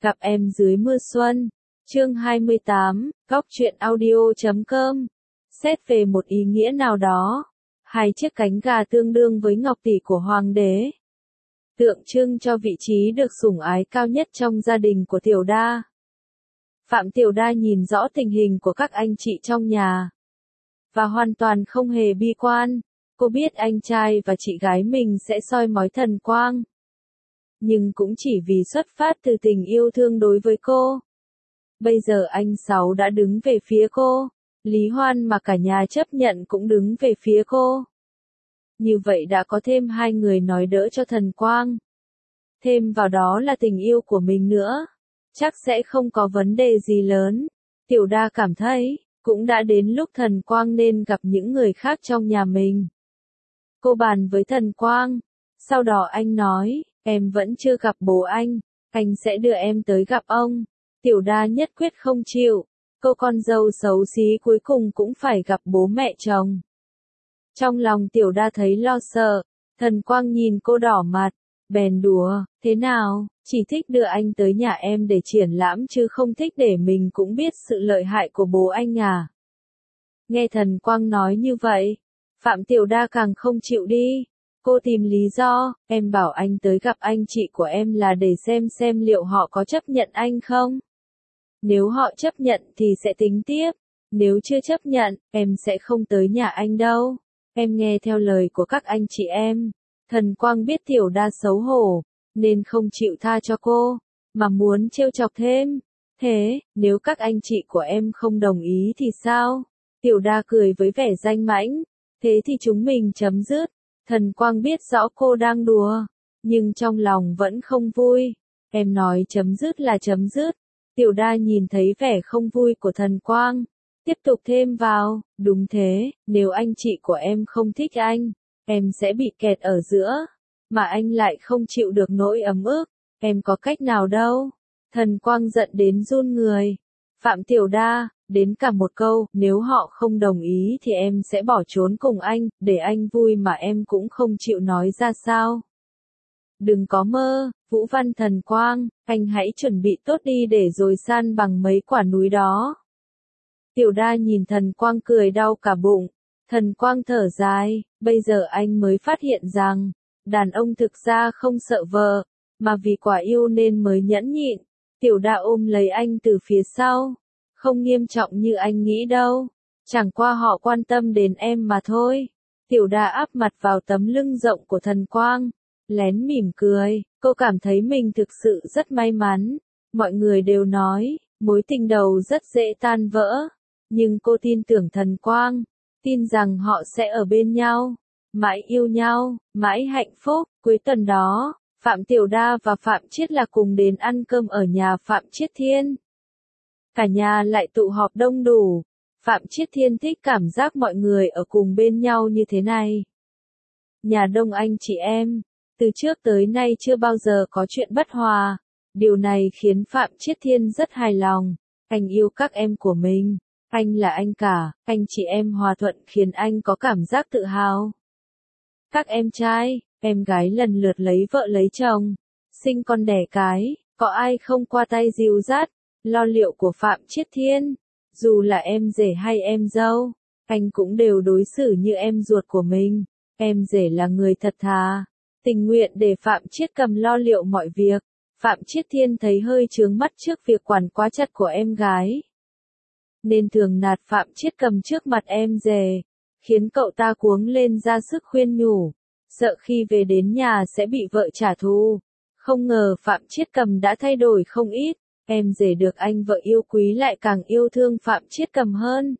Gặp em dưới mưa xuân. Chương 28, Góc truyện audio.com. Xét về một ý nghĩa nào đó, hai chiếc cánh gà tương đương với ngọc tỷ của hoàng đế, tượng trưng cho vị trí được sủng ái cao nhất trong gia đình của Tiểu Đa. Phạm Tiểu Đa nhìn rõ tình hình của các anh chị trong nhà, và hoàn toàn không hề bi quan. Cô biết anh trai và chị gái mình sẽ soi mói Thần Quang, nhưng cũng chỉ vì xuất phát từ tình yêu thương đối với cô. Bây giờ anh Sáu đã đứng về phía cô, Lý Hoan mà cả nhà chấp nhận cũng đứng về phía cô. Như vậy đã có thêm hai người nói đỡ cho Thần Quang. Thêm vào đó là tình yêu của mình nữa, chắc sẽ không có vấn đề gì lớn. Tiểu Đa cảm thấy, cũng đã đến lúc Thần Quang nên gặp những người khác trong nhà mình. Cô bàn với Thần Quang, sau đó anh nói, em vẫn chưa gặp bố anh sẽ đưa em tới gặp ông. Tiểu Đa nhất quyết không chịu, cô con dâu xấu xí cuối cùng cũng phải gặp bố mẹ chồng. Trong lòng Tiểu Đa thấy lo sợ, Thần Quang nhìn cô đỏ mặt, bèn đùa, thế nào, chỉ thích đưa anh tới nhà em để triển lãm chứ không thích để mình cũng biết sự lợi hại của bố anh à. Nghe Thần Quang nói như vậy, Phạm Tiểu Đa càng không chịu đi. Cô tìm lý do, em bảo anh tới gặp anh chị của em là để xem liệu họ có chấp nhận anh không. Nếu họ chấp nhận thì sẽ tính tiếp, nếu chưa chấp nhận, em sẽ không tới nhà anh đâu. Em nghe theo lời của các anh chị em. Thần Quang biết Tiểu Đa xấu hổ, nên không chịu tha cho cô, mà muốn trêu chọc thêm. Thế, nếu các anh chị của em không đồng ý thì sao? Tiểu Đa cười với vẻ danh mãnh, thế thì chúng mình chấm dứt. Thần Quang biết rõ cô đang đùa, nhưng trong lòng vẫn không vui. Em nói chấm dứt là chấm dứt. Tiểu Đa nhìn thấy vẻ không vui của Thần Quang, tiếp tục thêm vào, đúng thế, nếu anh chị của em không thích anh, em sẽ bị kẹt ở giữa, mà anh lại không chịu được nỗi ấm ức, em có cách nào đâu. Thần Quang giận đến run người. Phạm Tiểu Đa, đến cả một câu, nếu họ không đồng ý thì em sẽ bỏ trốn cùng anh, để anh vui mà em cũng không chịu nói ra sao. Đừng có mơ, Vũ Văn Thần Quang, anh hãy chuẩn bị tốt đi để rồi san bằng mấy quả núi đó. Tiểu Đa nhìn Thần Quang cười đau cả bụng. Thần Quang thở dài, bây giờ anh mới phát hiện rằng, đàn ông thực ra không sợ vợ, mà vì quả yêu nên mới nhẫn nhịn. Tiểu Đa ôm lấy anh từ phía sau. Không nghiêm trọng như anh nghĩ đâu, chẳng qua họ quan tâm đến em mà thôi. Tiểu Đa áp mặt vào tấm lưng rộng của Thần Quang, lén mỉm cười, cô cảm thấy mình thực sự rất may mắn. Mọi người đều nói, mối tình đầu rất dễ tan vỡ, nhưng cô tin tưởng Thần Quang, tin rằng họ sẽ ở bên nhau, mãi yêu nhau, mãi hạnh phúc. Cuối tuần đó, Phạm Tiểu Đa và Phạm Chiết Lạc cùng đến ăn cơm ở nhà Phạm Chiết Thiên. Cả nhà lại tụ họp đông đủ. Phạm Chiết Thiên thích cảm giác mọi người ở cùng bên nhau như thế này. Nhà đông anh chị em, từ trước tới nay chưa bao giờ có chuyện bất hòa. Điều này khiến Phạm Chiết Thiên rất hài lòng. Anh yêu các em của mình, anh là anh cả, anh chị em hòa thuận khiến anh có cảm giác tự hào. Các em trai, em gái lần lượt lấy vợ lấy chồng, sinh con đẻ cái, có ai không qua tay dìu dắt, lo liệu của Phạm Chiết Thiên. Dù là em rể hay em dâu, anh cũng đều đối xử như em ruột của mình. Em rể là người thật thà, tình nguyện để Phạm Chiết Cầm lo liệu mọi việc. Phạm Chiết Thiên thấy hơi chướng mắt trước việc quản quá chặt của em gái, nên thường nạt Phạm Chiết Cầm trước mặt em rể, khiến cậu ta cuống lên ra sức khuyên nhủ, sợ khi về đến nhà sẽ bị vợ trả thù. Không ngờ Phạm Chiết Cầm đã thay đổi không ít, em rể được anh vợ yêu quý lại càng yêu thương Phạm Chiết Cầm hơn.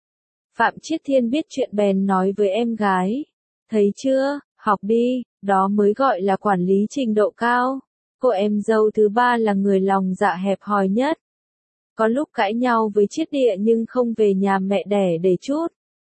Phạm Chiết Thiên biết chuyện bèn nói với em gái, thấy chưa, học đi, đó mới gọi là quản lý trình độ cao. Cô em dâu thứ ba là người lòng dạ hẹp hòi nhất. Có lúc cãi nhau với Chiết Địa nhưng không về nhà mẹ đẻ để chút,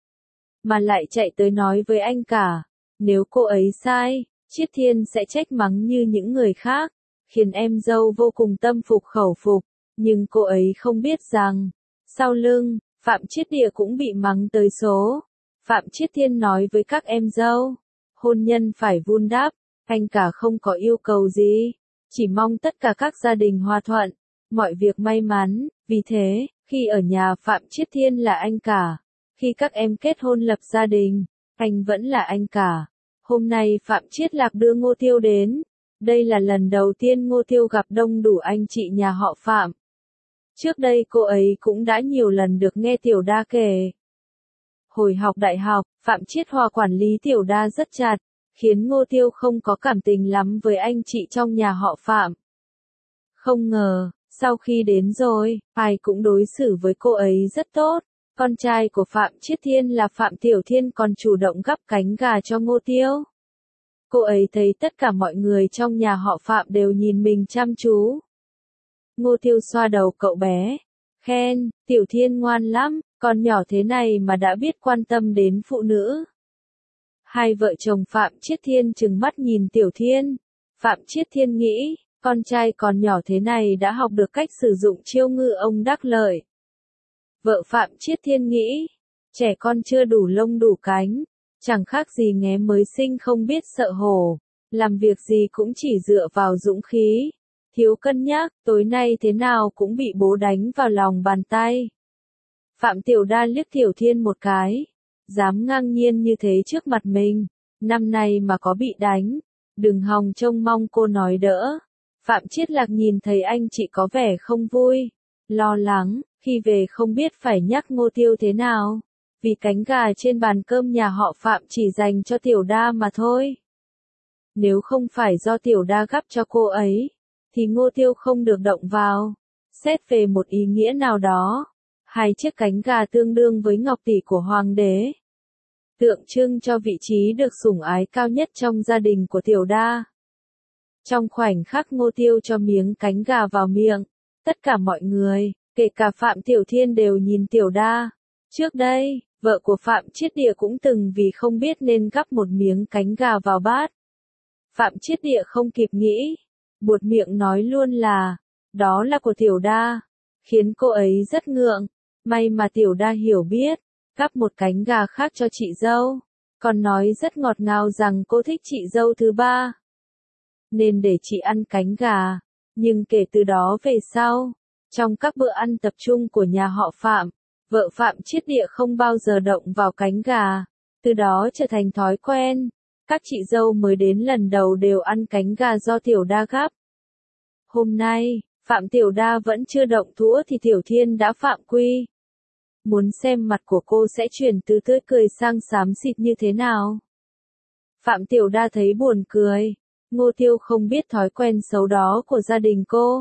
mà lại chạy tới nói với anh cả. Nếu cô ấy sai, Chiết Thiên sẽ trách mắng như những người khác, khiến em dâu vô cùng tâm phục khẩu phục. Nhưng cô ấy không biết rằng, sau lưng, Phạm Chiết Địa cũng bị mắng tới số. Phạm Chiết Thiên nói với các em dâu, hôn nhân phải vun đắp, anh cả không có yêu cầu gì, chỉ mong tất cả các gia đình hòa thuận. mọi việc may mắn, vì thế, khi ở nhà Phạm Chiết Thiên là anh cả, khi các em kết hôn lập gia đình, anh vẫn là anh cả. Hôm nay Phạm Chiết Lạc đưa Ngô Tiêu đến, đây là lần đầu tiên Ngô Tiêu gặp đông đủ anh chị nhà họ Phạm. Trước đây cô ấy cũng đã nhiều lần được nghe Tiểu Đa kể. Hồi học đại học, Phạm Chiết Hòa quản lý Tiểu Đa rất chặt, khiến Ngô Tiêu không có cảm tình lắm với anh chị trong nhà họ Phạm. Không ngờ, sau khi đến rồi, ai cũng đối xử với cô ấy rất tốt. Con trai của Phạm Chiết Thiên là Phạm Tiểu Thiên còn chủ động gắp cánh gà cho Ngô Tiêu. Cô ấy thấy tất cả mọi người trong nhà họ Phạm đều nhìn mình chăm chú. Ngô Tiêu xoa đầu cậu bé, khen, Tiểu Thiên ngoan lắm, con nhỏ thế này mà đã biết quan tâm đến phụ nữ. Hai vợ chồng Phạm Chiết Thiên trừng mắt nhìn Tiểu Thiên. Phạm Chiết Thiên nghĩ, con trai còn nhỏ thế này đã học được cách sử dụng chiêu ngư ông đắc lợi. Vợ Phạm Chiết Thiên nghĩ, trẻ con chưa đủ lông đủ cánh, chẳng khác gì nghé mới sinh không biết sợ hổ, làm việc gì cũng chỉ dựa vào dũng khí. Thiếu cân nhắc, tối nay thế nào cũng bị bố đánh vào lòng bàn tay. Phạm Tiểu Đa liếc Tiểu Thiên một cái, dám ngang nhiên như thế trước mặt mình, năm nay mà có bị đánh, đừng hòng trông mong cô nói đỡ. Phạm Chiết Lạc nhìn thấy anh chị có vẻ không vui, lo lắng, khi về không biết phải nhắc Ngô Tiêu thế nào, vì cánh gà trên bàn cơm nhà họ Phạm chỉ dành cho Tiểu Đa mà thôi. Nếu không phải do Tiểu Đa gắp cho cô ấy, thì Ngô Tiêu không được động vào. Xét về một ý nghĩa nào đó, hai chiếc cánh gà tương đương với ngọc tỷ của hoàng đế, tượng trưng cho vị trí được sủng ái cao nhất trong gia đình của Tiểu Đa. Trong khoảnh khắc Ngô Tiêu cho miếng cánh gà vào miệng, tất cả mọi người, kể cả Phạm Tiểu Thiên đều nhìn Tiểu Đa. Trước đây, vợ của Phạm Chiết Địa cũng từng vì không biết nên gắp một miếng cánh gà vào bát. Phạm Chiết Địa không kịp nghĩ, buột miệng nói luôn là, đó là của Tiểu Đa, khiến cô ấy rất ngượng. May mà Tiểu Đa hiểu biết, gắp một cánh gà khác cho chị dâu, còn nói rất ngọt ngào rằng cô thích chị dâu thứ ba, nên để chị ăn cánh gà. Nhưng kể từ đó về sau, trong các bữa ăn tập trung của nhà họ Phạm, vợ Phạm Chiết Địa không bao giờ động vào cánh gà, từ đó trở thành thói quen. Các chị dâu mới đến lần đầu đều ăn cánh gà do Tiểu Đa gắp. Hôm nay, Phạm Tiểu Đa vẫn chưa động thũa thì Tiểu Thiên đã phạm quy. Muốn xem mặt của cô sẽ chuyển từ tươi cười sang xám xịt như thế nào. Phạm Tiểu Đa thấy buồn cười. Ngô Tiêu không biết thói quen xấu đó của gia đình cô.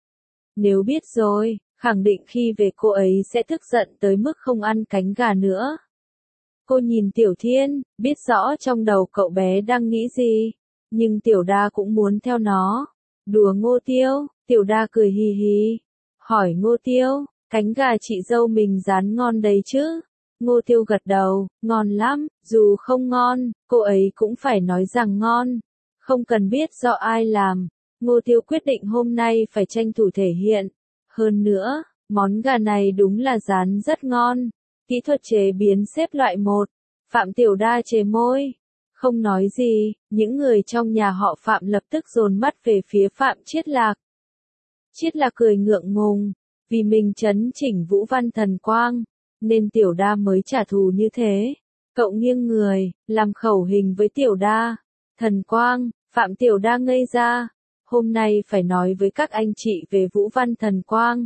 Nếu biết rồi, khẳng định khi về cô ấy sẽ tức giận tới mức không ăn cánh gà nữa. Cô nhìn Tiểu Thiên, biết rõ trong đầu cậu bé đang nghĩ gì, nhưng Tiểu Đa cũng muốn theo nó. Đùa Ngô Tiêu, Tiểu Đa cười hì hì, hỏi Ngô Tiêu, cánh gà chị dâu mình rán ngon đấy chứ? Ngô Tiêu gật đầu, ngon lắm, dù không ngon, cô ấy cũng phải nói rằng ngon. Không cần biết do ai làm, Ngô Tiêu quyết định hôm nay phải tranh thủ thể hiện. Hơn nữa, món gà này đúng là rán rất ngon. Kỹ thuật chế biến xếp loại 1. Phạm Tiểu Đa chề môi. Không nói gì, những người trong nhà họ Phạm lập tức dồn mắt về phía Phạm Chiết Lạc. Chiết Lạc cười ngượng ngùng, vì mình trấn chỉnh Vũ Văn Thần Quang, nên Tiểu Đa mới trả thù như thế. Cậu nghiêng người, làm khẩu hình với Tiểu Đa. Thần Quang, Phạm Tiểu Đa ngây ra. Hôm nay phải nói với các anh chị về Vũ Văn Thần Quang.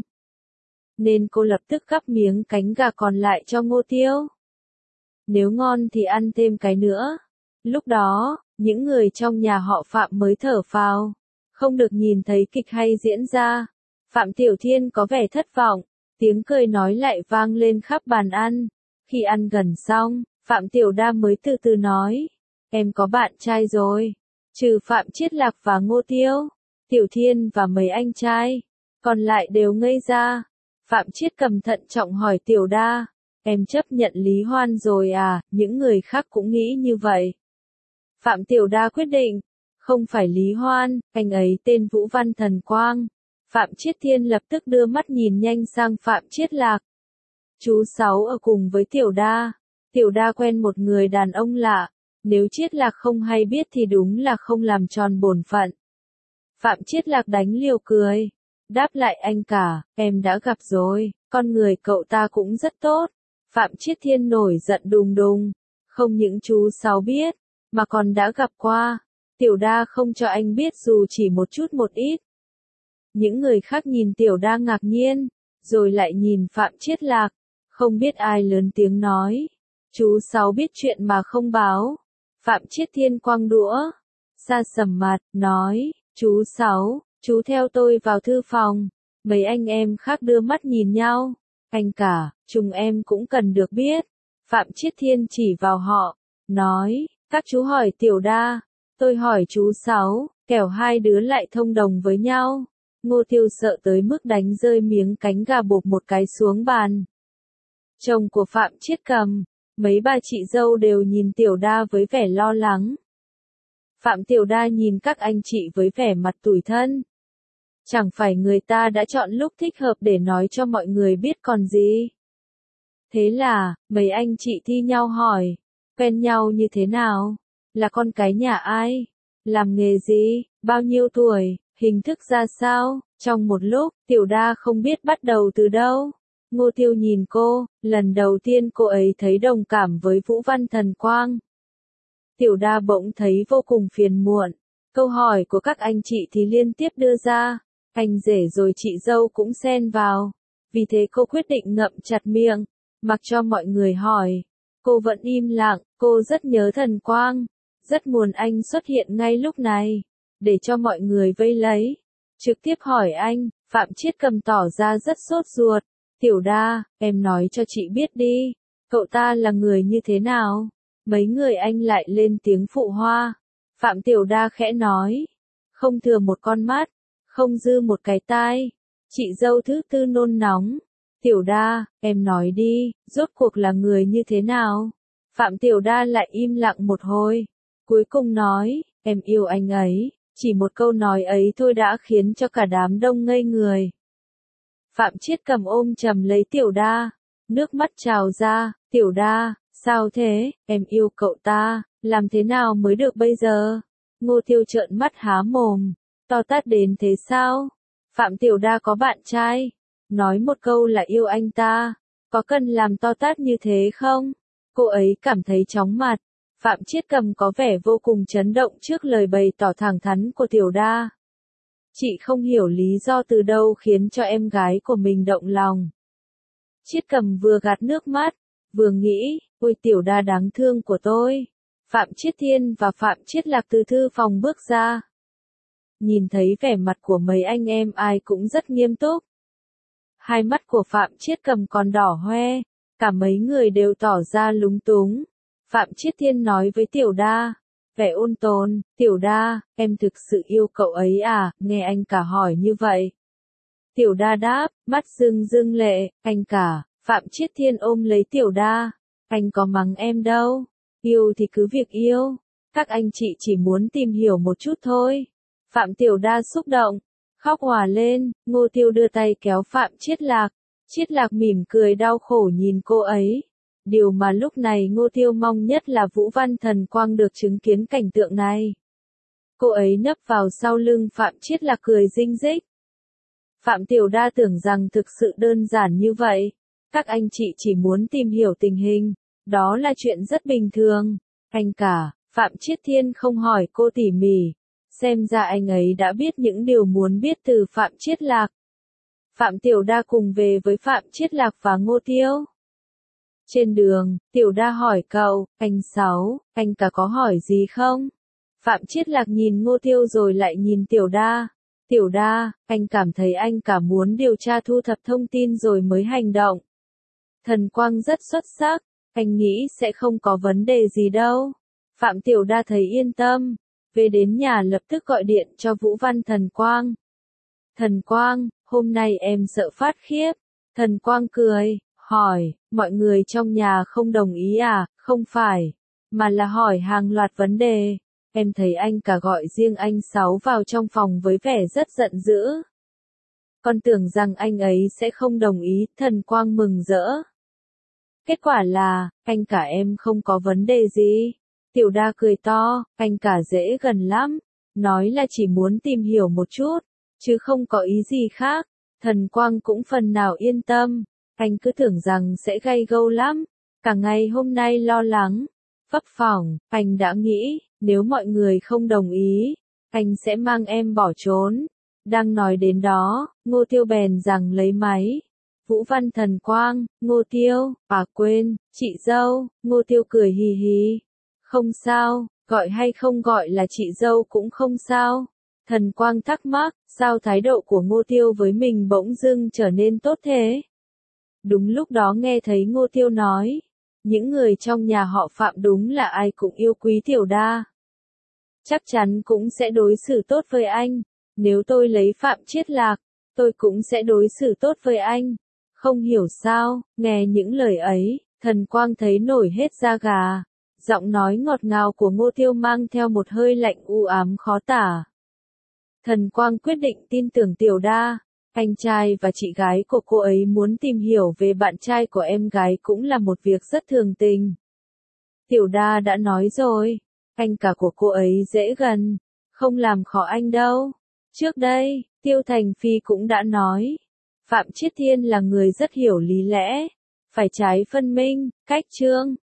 Nên cô lập tức gắp miếng cánh gà còn lại cho Ngô Tiêu. Nếu ngon thì ăn thêm cái nữa. Lúc đó, những người trong nhà họ Phạm mới thở phào. Không được nhìn thấy kịch hay diễn ra. Phạm Tiểu Thiên có vẻ thất vọng. Tiếng cười nói lại vang lên khắp bàn ăn. Khi ăn gần xong, Phạm Tiểu Đa mới từ từ nói. Em có bạn trai rồi. Trừ Phạm Chiết Lạc và Ngô Tiêu, Tiểu Thiên và mấy anh trai, còn lại đều ngây ra. Phạm Chiết Cầm thận trọng hỏi Tiểu Đa, em chấp nhận Lý Hoan rồi à? Những người khác cũng nghĩ như vậy. Phạm Tiểu Đa quyết định, không phải Lý Hoan, anh ấy tên Vũ Văn Thần Quang. Phạm Chiết Thiên lập tức đưa mắt nhìn nhanh sang Phạm Chiết Lạc. Chú Sáu ở cùng với Tiểu Đa. Tiểu Đa quen một người đàn ông lạ. Nếu Chiết Lạc không hay biết thì đúng là không làm tròn bổn phận. Phạm Chiết Lạc đánh liều cười. Đáp lại anh cả, em đã gặp rồi, con người cậu ta cũng rất tốt. Phạm Chiết Thiên nổi giận đùng đùng. Không những chú Sáu biết, mà còn đã gặp qua. Tiểu Đa không cho anh biết dù chỉ một chút một ít. Những người khác nhìn Tiểu Đa ngạc nhiên, rồi lại nhìn Phạm Chiết Lạc. Không biết ai lớn tiếng nói. Chú Sáu biết chuyện mà không báo. Phạm Chiết Thiên quăng đũa. Sa sầm mặt, nói, chú Sáu, chú theo tôi vào thư phòng. Mấy anh em khác đưa mắt nhìn nhau. Anh cả, chúng em cũng cần được biết. Phạm Chiết Thiên chỉ vào họ, nói, các chú hỏi Tiểu Đa, tôi hỏi chú Sáu, kẻo hai đứa lại thông đồng với nhau. Ngô Tiêu sợ tới mức đánh rơi miếng cánh gà bột một cái xuống bàn. Chồng của Phạm Chiết Cầm, mấy bà chị dâu đều nhìn Tiểu Đa với vẻ lo lắng. Phạm Tiểu Đa nhìn các anh chị với vẻ mặt tủi thân. Chẳng phải người ta đã chọn lúc thích hợp để nói cho mọi người biết còn gì. Thế là, mấy anh chị thi nhau hỏi, quen nhau như thế nào? Là con cái nhà ai? Làm nghề gì? Bao nhiêu tuổi? Hình thức ra sao? Trong một lúc, Tiểu Đa không biết bắt đầu từ đâu. Ngô Tiêu nhìn cô, lần đầu tiên cô ấy thấy đồng cảm với Vũ Văn Thần Quang. Tiểu Đa bỗng thấy vô cùng phiền muộn. Câu hỏi của các anh chị thì liên tiếp đưa ra. Anh rể rồi chị dâu cũng xen vào. Vì thế cô quyết định ngậm chặt miệng, mặc cho mọi người hỏi. Cô vẫn im lặng, cô rất nhớ Thần Quang. Rất muốn anh xuất hiện ngay lúc này, để cho mọi người vây lấy. Trực tiếp hỏi anh, Phạm Chiết Cầm tỏ ra rất sốt ruột. Tiểu Đa, em nói cho chị biết đi, cậu ta là người như thế nào? Mấy người anh lại lên tiếng phụ hoa. Phạm Tiểu Đa khẽ nói, không thừa một con mắt, không dư một cái tai. Chị dâu thứ tư nôn nóng. Tiểu Đa, em nói đi, rốt cuộc là người như thế nào? Phạm Tiểu Đa lại im lặng một hồi. Cuối cùng nói, em yêu anh ấy. Chỉ một câu nói ấy thôi đã khiến cho cả đám đông ngây người. Phạm Chiết Cầm ôm chầm lấy Tiểu Đa. Nước mắt trào ra, Tiểu Đa, sao thế, em yêu cậu ta, làm thế nào mới được bây giờ? Ngô Tiêu trợn mắt há mồm, to tát đến thế sao? Phạm Tiểu Đa có bạn trai, nói một câu là yêu anh ta, có cần làm to tát như thế không? Cô ấy cảm thấy chóng mặt. Phạm Chiết Cầm có vẻ vô cùng chấn động trước lời bày tỏ thẳng thắn của Tiểu Đa. Chị không hiểu lý do từ đâu khiến cho em gái của mình động lòng. Chiết Cầm vừa gạt nước mắt, vừa nghĩ, ôi Tiểu Đa đáng thương của tôi. Phạm Chiết Thiên và Phạm Chiết Lạc từ thư phòng bước ra. Nhìn thấy vẻ mặt của mấy anh em ai cũng rất nghiêm túc. Hai mắt của Phạm Chiết Cầm còn đỏ hoe, cả mấy người đều tỏ ra lúng túng. Phạm Chiết Thiên nói với Tiểu Đa, vẻ ôn tồn, Tiểu Đa, em thực sự yêu cậu ấy à, nghe anh cả hỏi như vậy. Tiểu Đa đáp, mắt rưng rưng lệ, anh cả. Phạm Chiết Thiên ôm lấy Tiểu Đa, anh có mắng em đâu, yêu thì cứ việc yêu, các anh chị chỉ muốn tìm hiểu một chút thôi. Phạm Tiểu Đa xúc động, khóc òa lên. Ngô Tiêu đưa tay kéo Phạm Chiết Lạc. Chiết Lạc mỉm cười đau khổ nhìn cô ấy. Điều mà lúc này Ngô Tiêu mong nhất là Vũ Văn Thần Quang được chứng kiến cảnh tượng này. Cô ấy nấp vào sau lưng Phạm Chiết Lạc cười rinh rích. Phạm Tiểu Đa tưởng rằng thực sự đơn giản như vậy. Các anh chị chỉ muốn tìm hiểu tình hình, đó là chuyện rất bình thường. Anh cả, Phạm Chiết Thiên không hỏi cô tỉ mỉ. Xem ra anh ấy đã biết những điều muốn biết từ Phạm Chiết Lạc. Phạm Tiểu Đa cùng về với Phạm Chiết Lạc và Ngô Tiêu. Trên đường, Tiểu Đa hỏi cậu, anh Sáu, anh cả có hỏi gì không? Phạm Chiết Lạc nhìn Ngô Tiêu rồi lại nhìn Tiểu Đa. Tiểu Đa, anh cảm thấy anh cả muốn điều tra thu thập thông tin rồi mới hành động. Thần Quang rất xuất sắc, anh nghĩ sẽ không có vấn đề gì đâu. Phạm Tiểu Đa thấy yên tâm, về đến nhà lập tức gọi điện cho Vũ Văn Thần Quang. Thần Quang, hôm nay em sợ phát khiếp. Thần Quang cười, hỏi, mọi người trong nhà không đồng ý à? Không phải, mà là hỏi hàng loạt vấn đề. Em thấy anh cả gọi riêng anh Sáu vào trong phòng với vẻ rất giận dữ. Con tưởng rằng anh ấy sẽ không đồng ý, Thần Quang mừng rỡ. Kết quả là, anh cả em không có vấn đề gì. Tiểu Đa cười to, anh cả dễ gần lắm. Nói là chỉ muốn tìm hiểu một chút. chứ không có ý gì khác. Thần Quang cũng phần nào yên tâm, anh cứ tưởng rằng sẽ gay gâu lắm, cả ngày hôm nay lo lắng, phấp phỏng, anh đã nghĩ, nếu mọi người không đồng ý, anh sẽ mang em bỏ trốn. Đang nói đến đó, Ngô Tiêu bèn rằng lấy máy. Vũ Văn Thần Quang, Ngô Tiêu, quên, chị dâu, Ngô Tiêu cười hì hì. Không sao, gọi hay không gọi là chị dâu cũng không sao. Thần Quang thắc mắc, sao thái độ của Ngô Tiêu với mình bỗng dưng trở nên tốt thế? Đúng lúc đó nghe thấy Ngô Tiêu nói, những người trong nhà họ Phạm đúng là ai cũng yêu quý Tiểu Đa. Chắc chắn cũng sẽ đối xử tốt với anh, nếu tôi lấy Phạm Chiết Lạc, tôi cũng sẽ đối xử tốt với anh. Không hiểu sao, nghe những lời ấy, Thần Quang thấy nổi hết da gà. Giọng nói ngọt ngào của Ngô Tiêu mang theo một hơi lạnh u ám khó tả. Thần Quang quyết định tin tưởng Tiểu Đa. Anh trai và chị gái của cô ấy muốn tìm hiểu về bạn trai của em gái cũng là một việc rất thường tình. Tiểu Đa đã nói rồi, anh cả của cô ấy dễ gần, không làm khó anh đâu. Trước đây, Tiêu Thành Phi cũng đã nói, Phạm Chiết Thiên là người rất hiểu lý lẽ, phải trái phân minh, cách trương.